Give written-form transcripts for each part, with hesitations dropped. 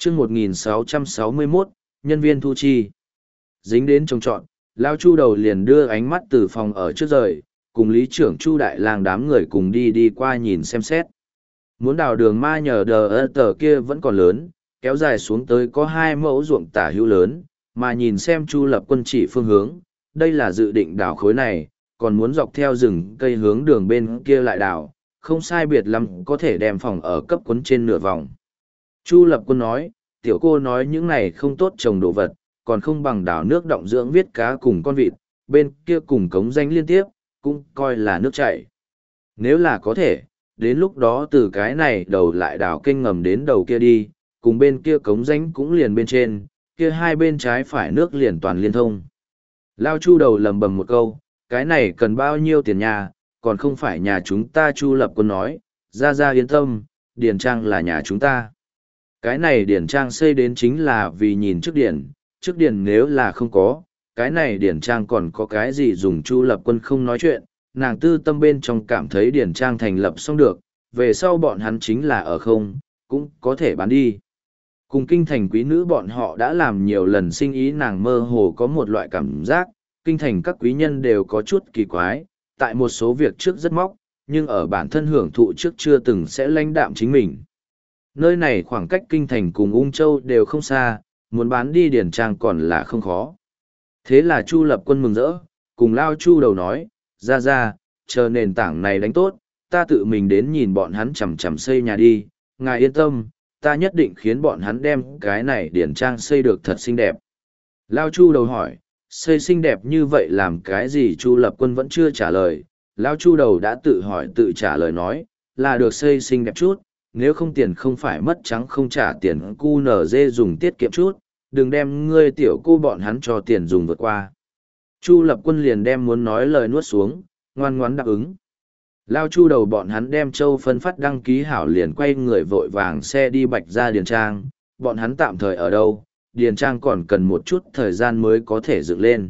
chương 1661, nhân viên thu chi. Dính đến trồng trọt, Lao Chu đầu liền đưa ánh mắt từ phòng ở trước rời, cùng lý trưởng Chu Đại Lang đám người cùng đi qua nhìn xem xét. Muốn đào đường ma nhờ đờ tờ kia vẫn còn lớn, kéo dài xuống tới có 2 mẫu ruộng tả hữu lớn, mà nhìn xem Chu Lập Quân chỉ phương hướng, đây là dự định đào khối này, còn muốn dọc theo rừng cây hướng đường bên kia lại đào, không sai biệt lắm có thể đem phòng ở cấp quấn trên nửa vòng. Chu Lập Quân nói, tiểu cô nói những này không tốt trồng đồ vật, còn không bằng đào nước động dưỡng viết cá cùng con vịt, bên kia cùng cống danh liên tiếp, cũng coi là nước chảy. Nếu là có thể, đến lúc đó từ cái này đầu lại đào kênh ngầm đến đầu kia đi, cùng bên kia cống danh cũng liền bên trên, kia hai bên trái phải nước liền toàn liên thông. Lao Chu đầu lầm bầm một câu, cái này cần bao nhiêu tiền nhà, còn không phải nhà chúng ta. Chu Lập Quân nói, ra yên tâm, điền trang là nhà chúng ta. Cái này điền trang xây đến chính là vì nhìn trước điền nếu là không có, cái này điền trang còn có cái gì dùng. Chu Lập Quân không nói chuyện, nàng tư tâm bên trong cảm thấy điền trang thành lập xong được, về sau bọn hắn chính là ở không, cũng có thể bán đi. Cùng kinh thành quý nữ bọn họ đã làm nhiều lần sinh ý, nàng mơ hồ có một loại cảm giác, kinh thành các quý nhân đều có chút kỳ quái, tại một số việc trước rất móc, nhưng ở bản thân hưởng thụ trước chưa từng sẽ lãnh đạm chính mình. Nơi này khoảng cách kinh thành cùng Ung Châu đều không xa, muốn bán đi điển trang còn là không khó. Thế là Chu Lập Quân mừng rỡ, cùng Lao Chu đầu nói, ra, chờ nền tảng này đánh tốt, ta tự mình đến nhìn bọn hắn chằm chằm xây nhà đi, ngài yên tâm, ta nhất định khiến bọn hắn đem cái này điển trang xây được thật xinh đẹp. Lao Chu đầu hỏi, xây xinh đẹp như vậy làm cái gì? Chu Lập Quân vẫn chưa trả lời, Lao Chu đầu đã tự hỏi tự trả lời nói, là được xây xinh đẹp chút, nếu không tiền không phải mất trắng không trả tiền, cu nở dê dùng tiết kiệm chút, đừng đem ngươi tiểu cô bọn hắn cho tiền dùng vượt qua. Chu Lập Quân liền đem muốn nói lời nuốt xuống, ngoan ngoãn đáp ứng. Lao Chu đầu bọn hắn đem châu phân phát đăng ký hảo liền quay người vội vàng xe đi Bạch ra điền trang, bọn hắn tạm thời ở đâu, điền trang còn cần một chút thời gian mới có thể dựng lên.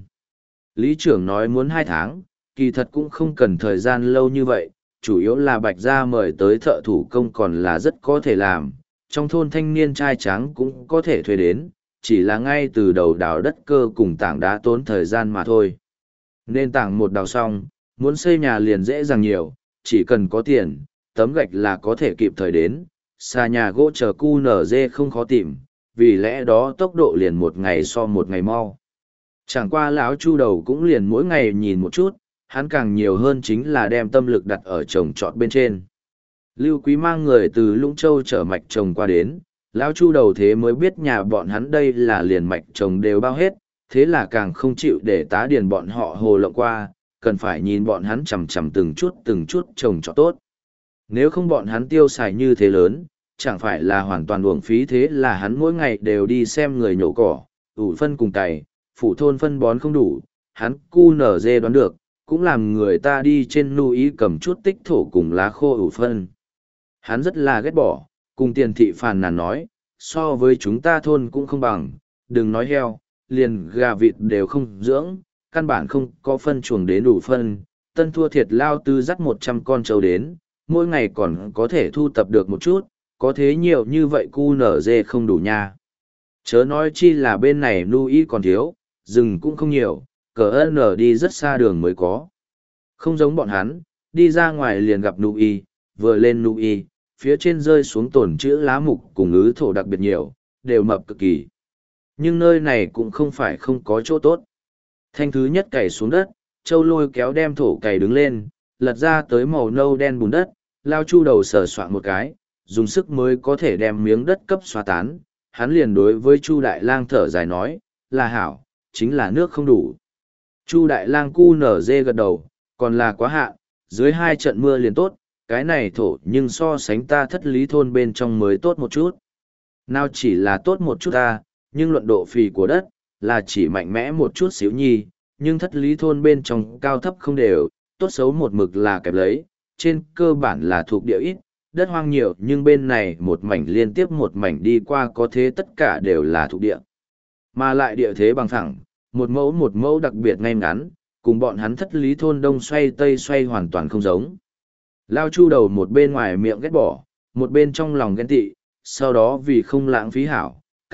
Lý trưởng nói muốn 2 tháng, kỳ thật cũng không cần thời gian lâu như vậy, chủ yếu là Bạch ra mời tới thợ thủ công còn là rất có thể làm, trong thôn thanh niên trai tráng cũng có thể thuê đến, chỉ là ngay từ đầu đào đất cơ cùng tảng đá tốn thời gian mà thôi. Nên tảng một đào xong, muốn xây nhà liền dễ dàng nhiều, chỉ cần có tiền, tấm gạch là có thể kịp thời đến, xa nhà gỗ chờ cu nở dê không khó tìm, vì lẽ đó tốc độ liền một ngày so một ngày mau. Chẳng qua lão Chu đầu cũng liền mỗi ngày nhìn một chút, hắn càng nhiều hơn chính là đem tâm lực đặt ở trồng trọt bên trên. Lưu Quý mang người từ Lũng Châu chở mạch trồng qua đến, lão Chu đầu thế mới biết nhà bọn hắn đây là liền mạch trồng đều bao hết, thế là càng không chịu để tá điền bọn họ hồ lộng qua, cần phải nhìn bọn hắn chằm chằm từng chút trồng trọt tốt. Nếu không bọn hắn tiêu xài như thế lớn, chẳng phải là hoàn toàn uổng phí. Thế là hắn mỗi ngày đều đi xem người nhổ cỏ, ủ phân cùng cày, phủ thôn phân bón không đủ, hắn cu nở dê đoán được, cũng làm người ta đi trên núi cầm chút tích thổ cùng lá khô ủ phân. Hắn rất là ghét bỏ, cùng tiền thị phàn nàn nói, so với chúng ta thôn cũng không bằng, đừng nói heo, liền gà vịt đều không dưỡng, căn bản không có phân chuồng đến đủ phân, tân thua thiệt lao tư dắt 100 con trâu đến, mỗi ngày còn có thể thu tập được một chút, có thế nhiều như vậy cu nở dê không đủ nha. Chớ nói chi là bên này nuôi còn thiếu, rừng cũng không nhiều, cờ nở đi rất xa đường mới có. Không giống bọn hắn, đi ra ngoài liền gặp nuôi, vừa lên nuôi, phía trên rơi xuống tổn chữ lá mục cùng ứ thổ đặc biệt nhiều, đều mập cực kỳ. Nhưng nơi này cũng không phải không có chỗ tốt. Thanh thứ nhất cày xuống đất, Châu lôi kéo đem thổ cày đứng lên, lật ra tới màu nâu đen bùn đất, Lao Chu đầu sờ soạn một cái, dùng sức mới có thể đem miếng đất cấp xóa tán. Hắn liền đối với Chu Đại Lang thở dài nói, là hảo, chính là nước không đủ. Chu Đại Lang cu nở dê gật đầu, còn là quá hạn, dưới 2 trận mưa liền tốt, cái này thổ nhưng so sánh ta Thất Lý thôn bên trong mới tốt một chút. Nào chỉ là tốt một chút ta, nhưng luận độ phì của đất, là chỉ mạnh mẽ một chút xíu nhi, nhưng Thất Lý thôn bên trong cao thấp không đều, tốt xấu một mực là kẹp lấy, trên cơ bản là thuộc địa ít, đất hoang nhiều, nhưng bên này một mảnh liên tiếp một mảnh đi qua có thế tất cả đều là thuộc địa. Mà lại địa thế bằng phẳng, một mẫu đặc biệt ngay ngắn, cùng bọn hắn Thất Lý thôn đông xoay tây xoay hoàn toàn không giống. Lao Chu đầu một bên ngoài miệng ghét bỏ, một bên trong lòng ghen tị, sau đó vì không lãng phí hảo,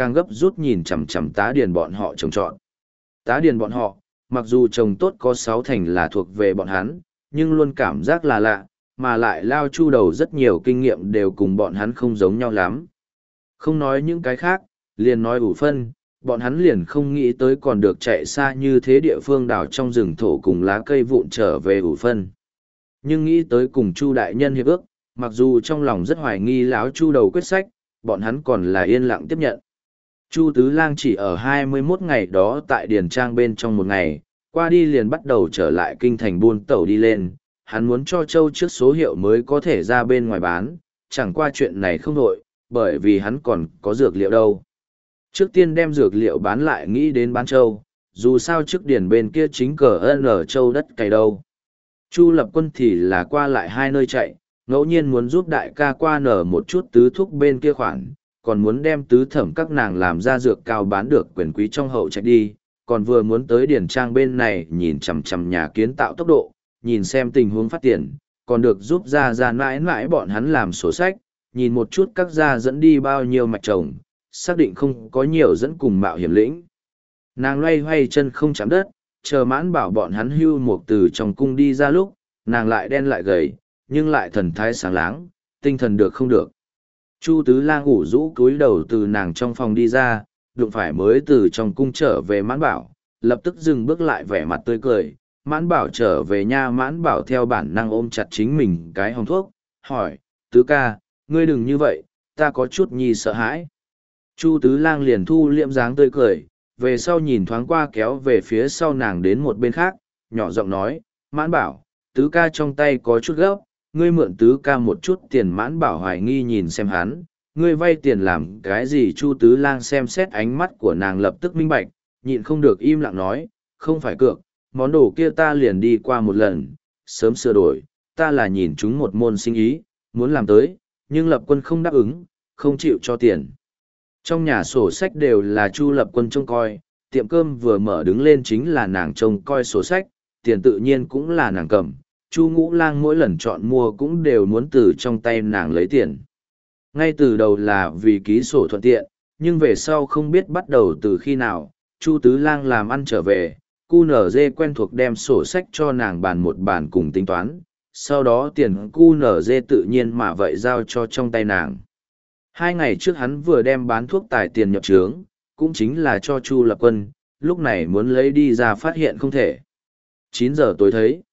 càng gấp rút nhìn chằm chằm tá điền bọn họ trồng trọt. Tá điền bọn họ, mặc dù trồng tốt có 6 thành là thuộc về bọn hắn, nhưng luôn cảm giác là lạ, mà lại Lao Chu đầu rất nhiều kinh nghiệm đều cùng bọn hắn không giống nhau lắm. Không nói những cái khác, liền nói ủ phân, bọn hắn liền không nghĩ tới còn được chạy xa như thế địa phương đào trong rừng thổ cùng lá cây vụn trở về ủ phân. Nhưng nghĩ tới cùng Chu đại nhân hiệp ước, mặc dù trong lòng rất hoài nghi lão Chu đầu quyết sách, bọn hắn còn là yên lặng tiếp nhận. Chu Tứ Lang chỉ ở 21 ngày đó tại Điền Trang bên trong một ngày, qua đi liền bắt đầu trở lại kinh thành buôn tẩu đi lên, hắn muốn cho Châu trước số hiệu mới có thể ra bên ngoài bán, chẳng qua chuyện này không đổi, bởi vì hắn còn có dược liệu đâu. Trước tiên đem dược liệu bán lại nghĩ đến bán Châu, dù sao trước Điền bên kia chính cờ ân ở Châu đất cày đâu. Chu Lập Quân thì là qua lại hai nơi chạy, ngẫu nhiên muốn giúp đại ca qua nở một chút tứ thúc bên kia khoản, còn muốn đem tứ thẩm các nàng làm ra dược cao bán được quyền quý trong hậu chạy đi, còn vừa muốn tới điển trang bên này nhìn chằm chằm nhà kiến tạo tốc độ, nhìn xem tình huống phát triển, còn được giúp ra mãi mãi bọn hắn làm sổ sách, nhìn một chút các gia dẫn đi bao nhiêu mạch trồng, xác định không có nhiều dẫn cùng mạo hiểm lĩnh. Nàng loay hoay chân không chạm đất, chờ Mãn Bảo bọn hắn hưu một từ trong cung đi ra lúc, nàng lại đen lại gầy, nhưng lại thần thái sáng láng, tinh thần được không được. Chu Tứ Lang ủ rũ cúi đầu từ nàng trong phòng đi ra, đụng phải mới từ trong cung trở về Mãn Bảo, lập tức dừng bước lại vẻ mặt tươi cười. Mãn Bảo trở về nha. Mãn Bảo theo bản năng ôm chặt chính mình cái hòm thuốc, hỏi, Tứ ca, ngươi đừng như vậy, ta có chút nhi sợ hãi. Chu Tứ Lang liền thu liệm dáng tươi cười, về sau nhìn thoáng qua kéo về phía sau nàng đến một bên khác, nhỏ giọng nói, Mãn Bảo, Tứ ca trong tay có chút gấp, ngươi mượn Tứ ca một chút tiền. Mãn Bảo hoài nghi nhìn xem hắn, ngươi vay tiền làm cái gì? Chu Tứ Lang xem xét ánh mắt của nàng lập tức minh bạch, nhịn không được im lặng nói, không phải cược, món đồ kia ta liền đi qua một lần, sớm sửa đổi, ta là nhìn chúng một môn sinh ý, muốn làm tới, nhưng Lập Quân không đáp ứng, không chịu cho tiền. Trong nhà sổ sách đều là Chu Lập Quân trông coi, tiệm cơm vừa mở đứng lên chính là nàng trông coi sổ sách, tiền tự nhiên cũng là nàng cầm. Chu Ngũ Lang mỗi lần chọn mua cũng đều muốn từ trong tay nàng lấy tiền. Ngay từ đầu là vì ký sổ thuận tiện, nhưng về sau không biết bắt đầu từ khi nào, Chu Tứ Lang làm ăn trở về, QNZ quen thuộc đem sổ sách cho nàng bàn một bàn cùng tính toán, sau đó tiền QNZ tự nhiên mà vậy giao cho trong tay nàng. 2 ngày trước hắn vừa đem bán thuốc tài tiền nhập trướng, cũng chính là cho Chu Lập Quân, lúc này muốn lấy đi ra phát hiện không thể. 9 giờ tối thấy.